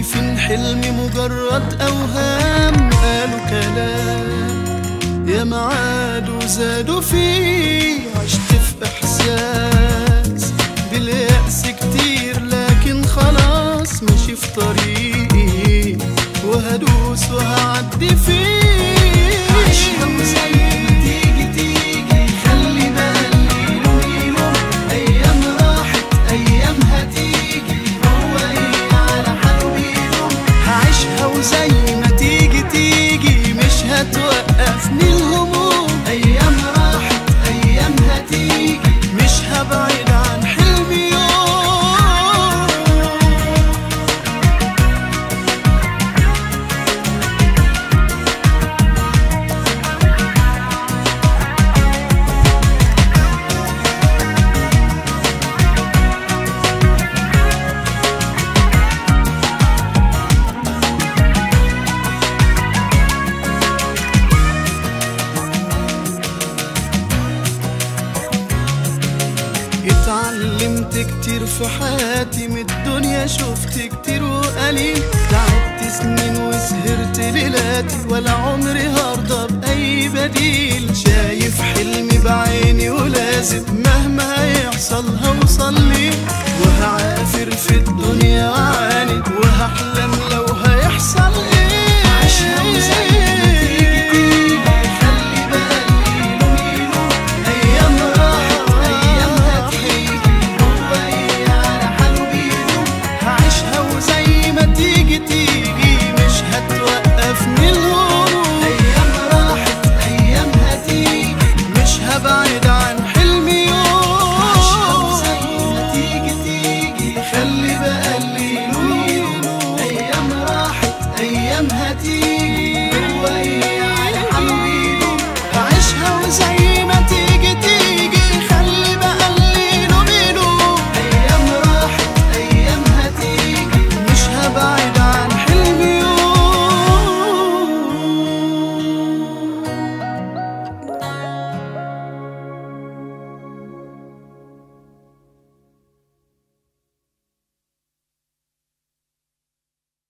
شايفين حلمي مجرد أوهام، قالوا كلام يا معاد وزادوا فيه. عشت في إحساس باليأس كتير، لكن خلاص ماشي في طريقي وهدوس وهعدي فيه. عيشها وزي ما تيجي تيجي، خلي بالي له أيام راحت أيام هتيجي، هو إيه على حاله بيدوم. هعيشها وزي ما تيجي تيجي، مش هتوقفني الهموم. أيام راحت أيام هتيجي، مش هبعد عن حلمي يوم. اتعلمت كتير في حياتي من الدنيا، شفت كتير وقليل، تعبت سنين وسهرت ليلاتي، ولا عمري هرضى بأي بديل. شايف حلمي بعيني ولازم مهما هيحصل هوصل ليه، وهعافر في الدنيا وعاند وهحلم لو هيحصل